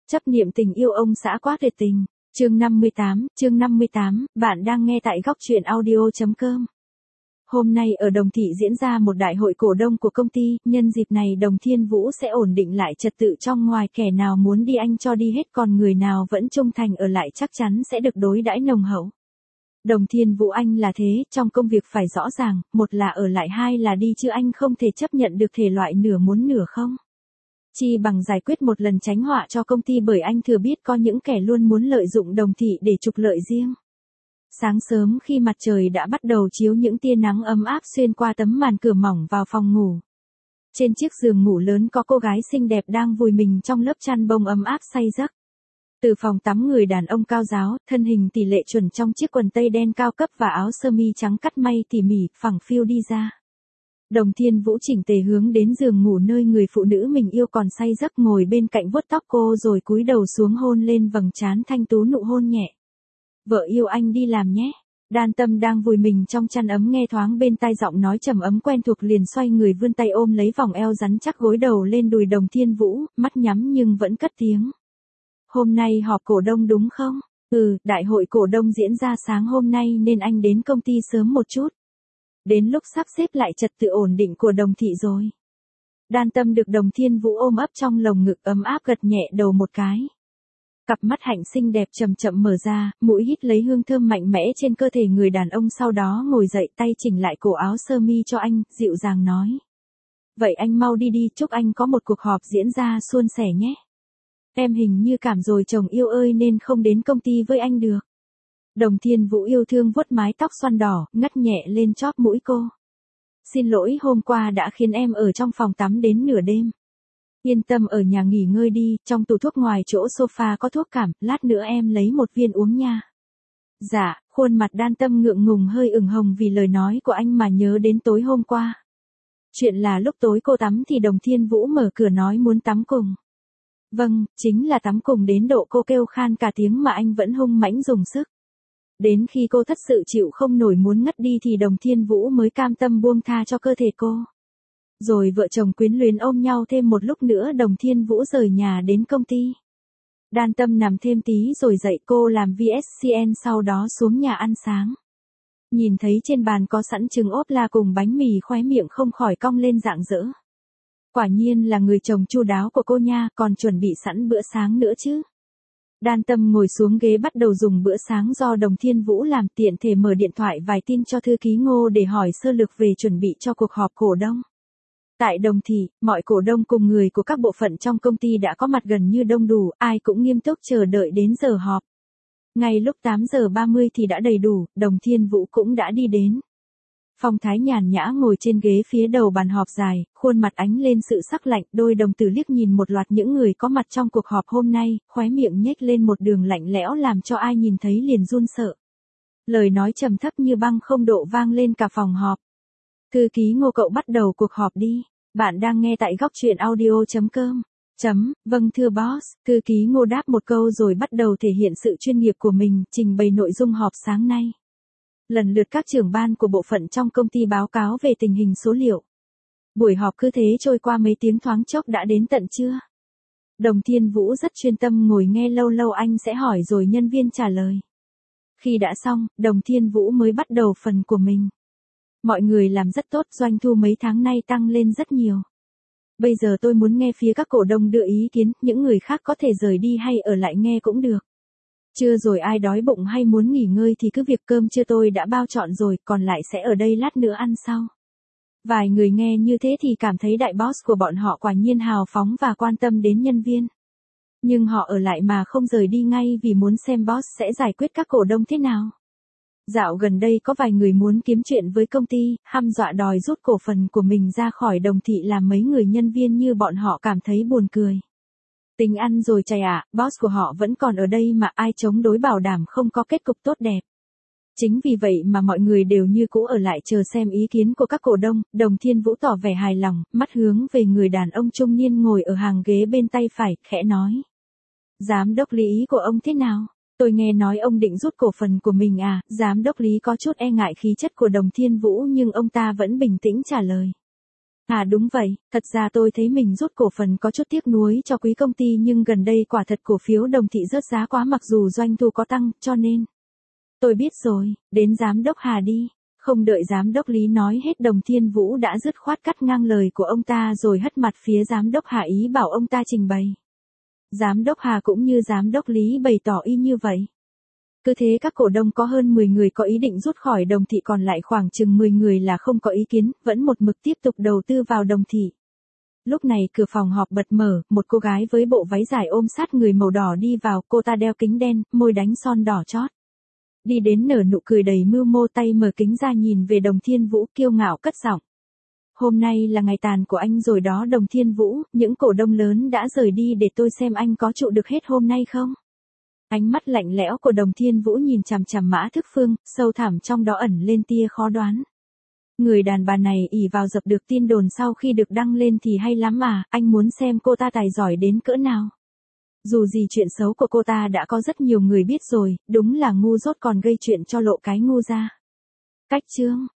Chấp niệm tình yêu ông xã quá tuyệt tình. Chương 58, bạn đang nghe tại góc truyện audio.com. Hôm nay ở Đồng Thị diễn ra một đại hội cổ đông của công ty, nhân dịp này Đồng Thiên Vũ sẽ ổn định lại trật tự trong ngoài, kẻ nào muốn đi anh cho đi hết, còn người nào vẫn trung thành ở lại chắc chắn sẽ được đối đãi nồng hậu. Đồng Thiên Vũ anh là thế, trong công việc phải rõ ràng, một là ở lại, hai là đi, chứ anh không thể chấp nhận được thể loại nửa muốn nửa không. Chi bằng giải quyết một lần tránh họa cho công ty, bởi anh thừa biết có những kẻ luôn muốn lợi dụng Đồng Thị để trục lợi riêng. Sáng sớm khi mặt trời đã bắt đầu chiếu những tia nắng ấm áp xuyên qua tấm màn cửa mỏng vào phòng ngủ. Trên chiếc giường ngủ lớn có cô gái xinh đẹp đang vùi mình trong lớp chăn bông ấm áp say giấc. Từ phòng tắm người đàn ông cao ráo, thân hình tỷ lệ chuẩn trong chiếc quần tây đen cao cấp và áo sơ mi trắng cắt may tỉ mỉ, phẳng phiu đi ra. Đồng Thiên Vũ chỉnh tề hướng đến giường ngủ nơi người phụ nữ mình yêu còn say giấc ngồi bên cạnh, vuốt tóc cô rồi cúi đầu xuống hôn lên vầng trán thanh tú, nụ hôn nhẹ. Vợ yêu anh đi làm nhé. Đan Tâm đang vùi mình trong chăn ấm nghe thoáng bên tai giọng nói trầm ấm quen thuộc, liền xoay người vươn tay ôm lấy vòng eo rắn chắc gối đầu lên đùi Đồng Thiên Vũ, mắt nhắm nhưng vẫn cất tiếng. Hôm nay họp cổ đông đúng không? Đại hội cổ đông diễn ra sáng hôm nay nên anh đến công ty sớm một chút. Đến lúc sắp xếp lại trật tự ổn định của Đồng Thị rồi. Đan Tâm được Đồng Thiên Vũ ôm ấp trong lồng ngực ấm áp, gật nhẹ đầu một cái. Cặp mắt hạnh xinh đẹp chậm chậm mở ra, mũi hít lấy hương thơm mạnh mẽ trên cơ thể người đàn ông, sau đó ngồi dậy, tay chỉnh lại cổ áo sơ mi cho anh, dịu dàng nói. Vậy anh mau đi đi, chúc anh có một cuộc họp diễn ra suôn sẻ nhé. Em hình như cảm rồi chồng yêu ơi nên không đến công ty với anh được. Đồng Thiên Vũ yêu thương vuốt mái tóc xoăn đỏ, ngắt nhẹ lên chóp mũi cô. Xin lỗi hôm qua đã khiến em ở trong phòng tắm đến nửa đêm. Yên tâm, ở nhà nghỉ ngơi đi, trong tủ thuốc ngoài chỗ sofa có thuốc cảm, lát nữa em lấy một viên uống nha. Dạ, khuôn mặt Đan Tâm ngượng ngùng hơi ửng hồng vì lời nói của anh mà nhớ đến tối hôm qua. Chuyện là lúc tối cô tắm thì Đồng Thiên Vũ mở cửa nói muốn tắm cùng. Vâng, chính là tắm cùng, đến độ cô kêu khan cả tiếng mà anh vẫn hung mãnh dùng sức. Đến khi cô thật sự chịu không nổi muốn ngất đi thì Đồng Thiên Vũ mới cam tâm buông tha cho cơ thể cô. Rồi vợ chồng quyến luyến ôm nhau thêm một lúc nữa, Đồng Thiên Vũ rời nhà đến công ty. Đan Tâm nằm thêm tí rồi dậy, cô làm VSCN sau đó xuống nhà ăn sáng. Nhìn thấy trên bàn có sẵn trứng ốp la cùng bánh mì, khóe miệng không khỏi cong lên rạng rỡ. Quả nhiên là người chồng chu đáo của cô nha, còn chuẩn bị sẵn bữa sáng nữa chứ. Đan Tâm ngồi xuống ghế bắt đầu dùng bữa sáng do Đồng Thiên Vũ làm, tiện thể mở điện thoại vài tin cho thư ký Ngô để hỏi sơ lược về chuẩn bị cho cuộc họp cổ đông. Tại Đồng Thị, mọi cổ đông cùng người của các bộ phận trong công ty đã có mặt gần như đông đủ, ai cũng nghiêm túc chờ đợi đến giờ họp. Ngay lúc 8:30 thì đã đầy đủ, Đồng Thiên Vũ cũng đã đi đến. Phong thái nhàn nhã ngồi trên ghế phía đầu bàn họp dài, khuôn mặt ánh lên sự sắc lạnh, đôi đồng tử liếc nhìn một loạt những người có mặt trong cuộc họp hôm nay, khóe miệng nhếch lên một đường lạnh lẽo làm cho ai nhìn thấy liền run sợ. Lời nói trầm thấp như băng không độ vang lên cả phòng họp. Thư ký Ngô, cậu bắt đầu cuộc họp đi. Bạn đang nghe tại góc truyện audio.com. Vâng thưa boss. Thư ký Ngô đáp một câu rồi bắt đầu thể hiện sự chuyên nghiệp của mình, trình bày nội dung họp sáng nay. Lần lượt các trưởng ban của bộ phận trong công ty báo cáo về tình hình số liệu. Buổi họp cứ thế trôi qua mấy tiếng, thoáng chốc đã đến tận trưa. Đồng Thiên Vũ rất chuyên tâm ngồi nghe, lâu lâu anh sẽ hỏi rồi nhân viên trả lời. Khi đã xong, Đồng Thiên Vũ mới bắt đầu phần của mình. Mọi người làm rất tốt, doanh thu mấy tháng nay tăng lên rất nhiều. Bây giờ tôi muốn nghe phía các cổ đông đưa ý kiến, những người khác có thể rời đi hay ở lại nghe cũng được. Chưa rồi ai đói bụng hay muốn nghỉ ngơi thì cứ việc, cơm trưa tôi đã bao trọn rồi, còn lại sẽ ở đây lát nữa ăn sau. Vài người nghe như thế thì cảm thấy đại boss của bọn họ quả nhiên hào phóng và quan tâm đến nhân viên. Nhưng họ ở lại mà không rời đi ngay vì muốn xem boss sẽ giải quyết các cổ đông thế nào. Dạo gần đây có vài người muốn kiếm chuyện với công ty, hăm dọa đòi rút cổ phần của mình ra khỏi Đồng Thị, làm mấy người nhân viên như bọn họ cảm thấy buồn cười. Tính ăn rồi chài ạ, boss của họ vẫn còn ở đây mà, ai chống đối bảo đảm không có kết cục tốt đẹp. Chính vì vậy mà mọi người đều như cũ ở lại chờ xem ý kiến của các cổ đông. Đồng Thiên Vũ tỏ vẻ hài lòng, mắt hướng về người đàn ông trung niên ngồi ở hàng ghế bên tay phải, khẽ nói. Giám đốc Lý, ý của ông thế nào? Tôi nghe nói ông định rút cổ phần của mình à? Giám đốc Lý có chút e ngại khí chất của Đồng Thiên Vũ nhưng ông ta vẫn bình tĩnh trả lời. À đúng vậy, thật ra tôi thấy mình rút cổ phần có chút tiếc nuối cho quý công ty nhưng gần đây quả thật cổ phiếu Đồng Thị rớt giá quá mặc dù doanh thu có tăng, cho nên. Tôi biết rồi, đến giám đốc Hà đi. Không đợi giám đốc Lý nói hết Đồng Thiên Vũ đã dứt khoát cắt ngang lời của ông ta rồi hất mặt phía giám đốc Hà ý bảo ông ta trình bày. Giám đốc Hà cũng như giám đốc Lý bày tỏ y như vậy. Cứ thế các cổ đông có hơn 10 người có ý định rút khỏi Đồng Thị còn lại khoảng chừng 10 người là không có ý kiến, vẫn một mực tiếp tục đầu tư vào Đồng Thị. Lúc này cửa phòng họp bật mở, một cô gái với bộ váy dài ôm sát người màu đỏ đi vào, cô ta đeo kính đen, môi đánh son đỏ chót. Đi đến nở nụ cười đầy mưu mô tay mở kính ra nhìn về Đồng Thiên Vũ kiêu ngạo cất giọng. Hôm nay là ngày tàn của anh rồi đó Đồng Thiên Vũ, những cổ đông lớn đã rời đi để tôi xem anh có trụ được hết hôm nay không. Ánh mắt lạnh lẽo của Đồng Thiên Vũ nhìn chằm chằm Mã Thức Phương, sâu thẳm trong đó ẩn lên tia khó đoán. Người đàn bà này ỷ vào dập được tin đồn sau khi được đăng lên thì hay lắm à, anh muốn xem cô ta tài giỏi đến cỡ nào. Dù gì chuyện xấu của cô ta đã có rất nhiều người biết rồi, đúng là ngu dốt còn gây chuyện cho lộ cái ngu ra. Cách chương